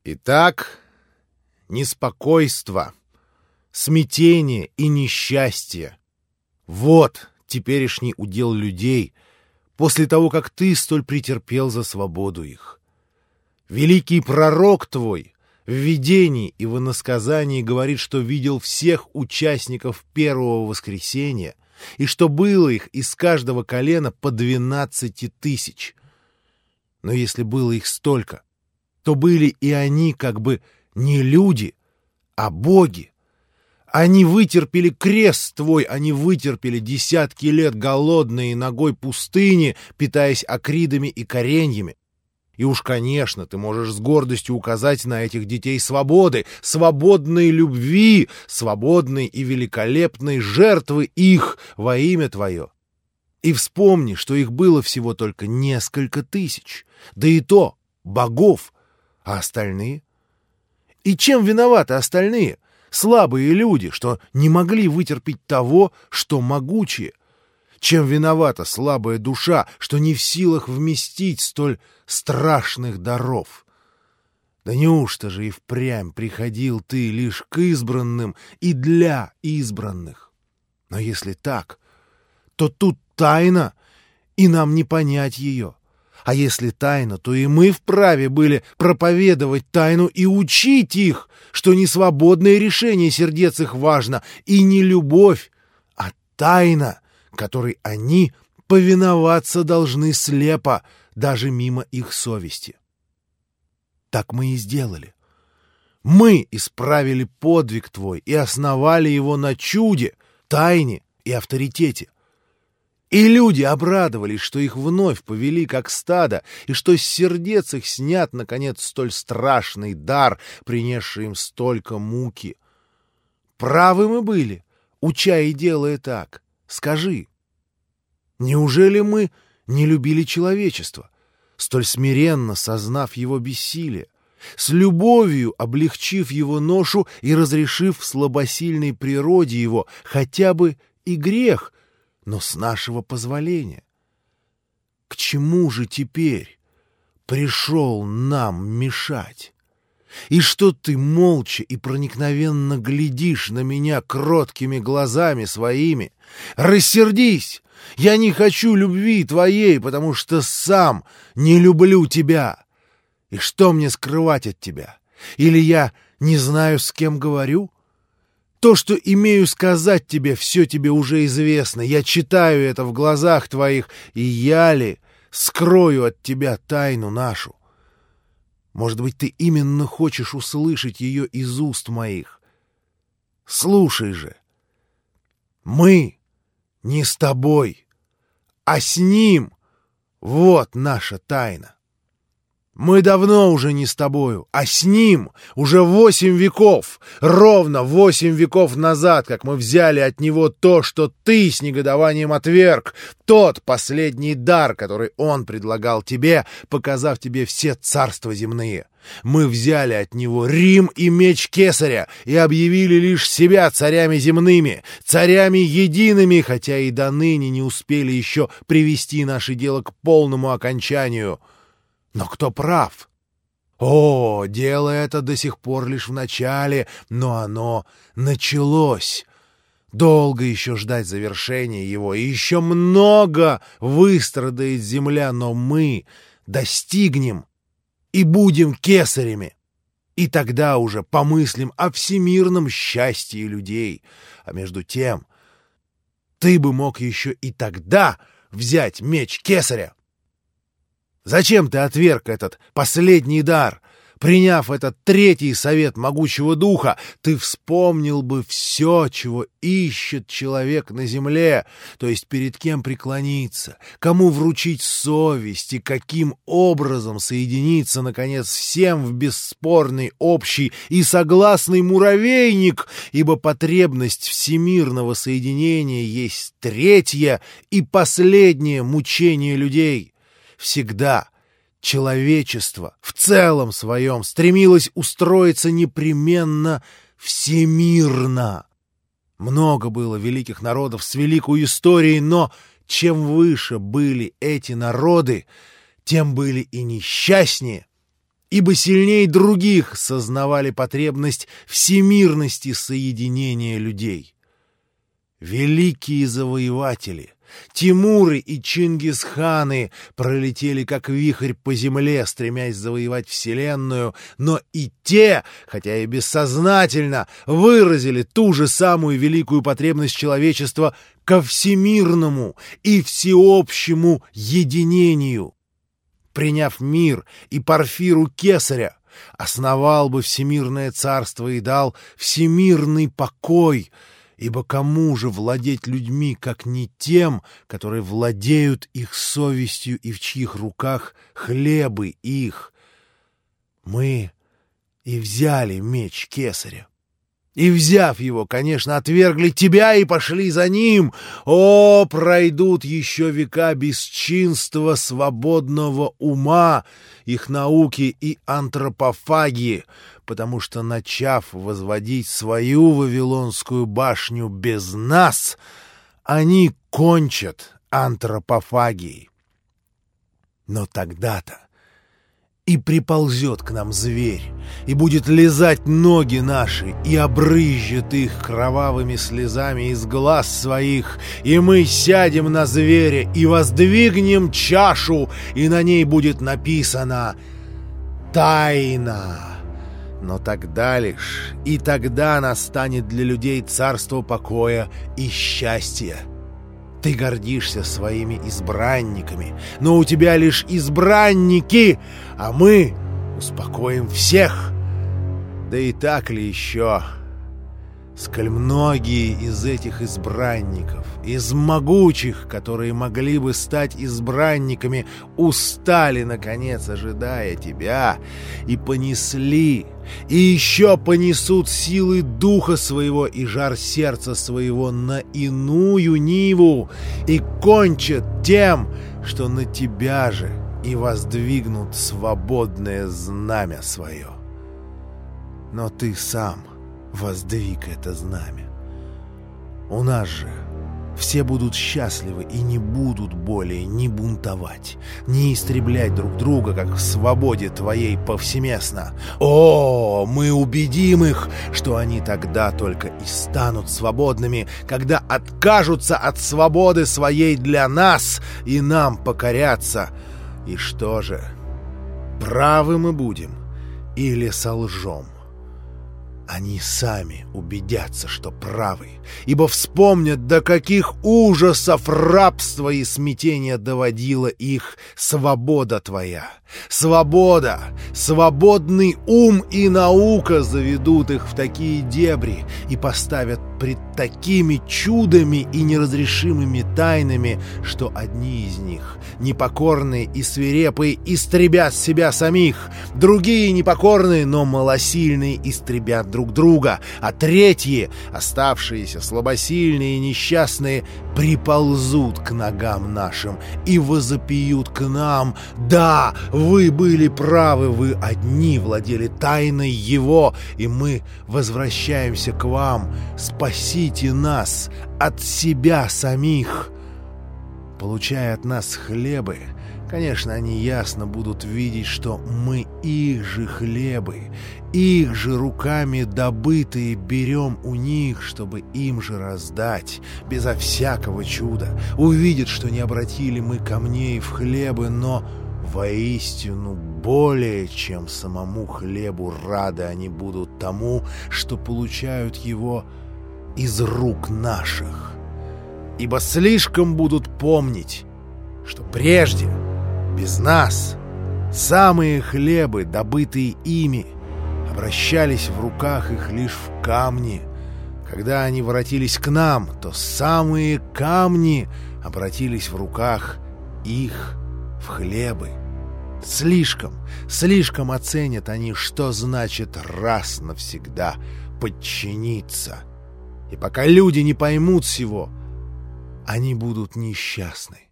Итак, неспокойство, смятение и несчастье — вот теперешний удел людей после того, как ты столь претерпел за свободу их. Великий пророк твой в видении и в иносказании говорит, что видел всех участников первого воскресения и что было их из каждого колена по 12 тысяч. Но если было их столько, то были и они как бы не люди, а боги. Они вытерпели крест твой, они вытерпели десятки лет голодной ногой пустыни, питаясь акридами и кореньями. И уж, конечно, ты можешь с гордостью указать на этих детей свободы, свободной любви, свободной и великолепной жертвы их во имя твое. И вспомни, что их было всего только несколько тысяч, да и то богов, а остальные? И чем виноваты остальные, слабые люди, что не могли вытерпеть того, что могучие? Чем виновата слабая душа, что не в силах вместить столь страшных даров? Да неужто же и впрямь приходил ты лишь к избранным и для избранных? Но если так, то тут тайна, и нам не понять ее. А если тайна, то и мы вправе были проповедовать тайну и учить их, что не свободное решение сердец их важно, и не любовь, а тайна, которой они повиноваться должны слепо, даже мимо их совести. Так мы и сделали. Мы исправили подвиг твой и основали его на чуде, тайне и авторитете. И люди обрадовались, что их вновь повели как стадо, и что с сердец их снят, наконец, столь страшный дар, принесший им столько муки. Правы мы были, уча и делая так. Скажи, неужели мы не любили человечество, столь смиренно сознав его бессилие, с любовью облегчив его ношу и разрешив в слабосильной природе его хотя бы и грех, но с нашего позволения? К чему же теперь пришел нам мешать? И что ты молча и проникновенно глядишь на меня кроткими глазами своими? Рассердись! Я не хочу любви твоей, потому что сам не люблю тебя. И что мне скрывать от тебя? Или я не знаю, с кем говорю? То, что имею сказать тебе, все тебе уже известно. Я читаю это в глазах твоих, и я ли скрою от тебя тайну нашу? Может быть, ты именно хочешь услышать ее из уст моих? Слушай же. Мы не с тобой, а с ним. Вот наша тайна. Мы давно уже не с тобою, а с ним уже 8 веков, ровно 8 веков назад, как мы взяли от него то, что ты с негодованием отверг, тот последний дар, который он предлагал тебе, показав тебе все царства земные. Мы взяли от него Рим и меч Кесаря и объявили лишь себя царями земными, царями едиными, хотя и до ныне не успели еще привести наше дело к полному окончанию. Но кто прав? О, дело это до сих пор лишь в начале, но оно началось. Долго еще ждать завершения его, и еще много выстрадает земля, но мы достигнем и будем кесарями. И тогда уже помыслим о всемирном счастье людей. А между тем, ты бы мог еще и тогда взять меч Кесаря. Зачем ты отверг этот последний дар? Приняв этот третий совет могучего духа, ты вспомнил бы все, чего ищет человек на земле, то есть перед кем преклониться, кому вручить совесть и каким образом соединиться, наконец, всем в бесспорный, общий и согласный муравейник, ибо потребность всемирного соединения есть третье и последнее мучение людей. Всегда человечество в целом своем стремилось устроиться непременно всемирно. Много было великих народов с великой историей, но чем выше были эти народы, тем были и несчастнее, ибо сильнее других сознавали потребность всемирности соединения людей. Великие завоеватели Тимуры и Чингисханы пролетели как вихрь по земле, стремясь завоевать вселенную, но и те, хотя и бессознательно, выразили ту же самую великую потребность человечества ко всемирному и всеобщему единению. Приняв мир и Порфиру Кесаря, основал бы всемирное царство и дал всемирный покой. Ибо кому же владеть людьми, как не тем, которые владеют их совестью и в чьих руках хлебы их? Мы и взяли меч Кесаря. И, взяв его, конечно, отвергли тебя и пошли за ним. О, пройдут еще века бесчинства свободного ума, их науки и антропофагии, потому что, начав возводить свою Вавилонскую башню без нас, они кончат антропофагией. Но тогда-то и приползет к нам зверь, и будет лизать ноги наши, и обрызжет их кровавыми слезами из глаз своих, и мы сядем на зверя и воздвигнем чашу, и на ней будет написано «Тайна». Но тогда лишь, и тогда настанет для людей царство покоя и счастья. Ты гордишься своими избранниками, но у тебя лишь избранники, а мы успокоим всех. Да и так ли еще? Сколь многие из этих избранников, из могучих, которые могли бы стать избранниками, устали, наконец, ожидая тебя, и понесли, и еще понесут силы духа своего и жар сердца своего на иную ниву, и кончат тем, что на тебя же и воздвигнут свободное знамя свое. Но ты сам воздвиг это знамя. У нас же все будут счастливы и не будут более ни бунтовать, ни истреблять друг друга, как в свободе твоей повсеместно. О, мы убедим их, что они тогда только и станут свободными, когда откажутся от свободы своей для нас и нам покорятся. И что же, правы мы будем или солжем? Они сами убедятся, что правы, ибо вспомнят, до каких ужасов рабства и смятения доводила их свобода твоя. Свобода, свободный ум и наука заведут их в такие дебри и поставят пред такими чудами и неразрешимыми тайнами, что одни из них, непокорные и свирепые, истребят себя самих, другие непокорные, но малосильные, истребят друг друга, а третьи, оставшиеся слабосильные и несчастные, приползут к ногам нашим и возопьют к нам: «Да, вы были правы, вы одни владели тайной его, и мы возвращаемся к вам. Спасите нас от себя самих». Получая от нас хлебы, конечно, они ясно будут видеть, что мы их же хлебы, их же руками добытые берем у них, чтобы им же раздать, безо всякого чуда. Увидят, что не обратили мы камней в хлебы, но воистину более чем самому хлебу рады они будут тому, что получают его из рук наших. Ибо слишком будут помнить, что прежде, без нас, самые хлебы, добытые ими, обращались в руках их лишь в камни. Когда они воротились к нам, то самые камни обратились в руках их в хлебы. Слишком оценят они, что значит раз навсегда подчиниться. И пока люди не поймут сего, они будут несчастны.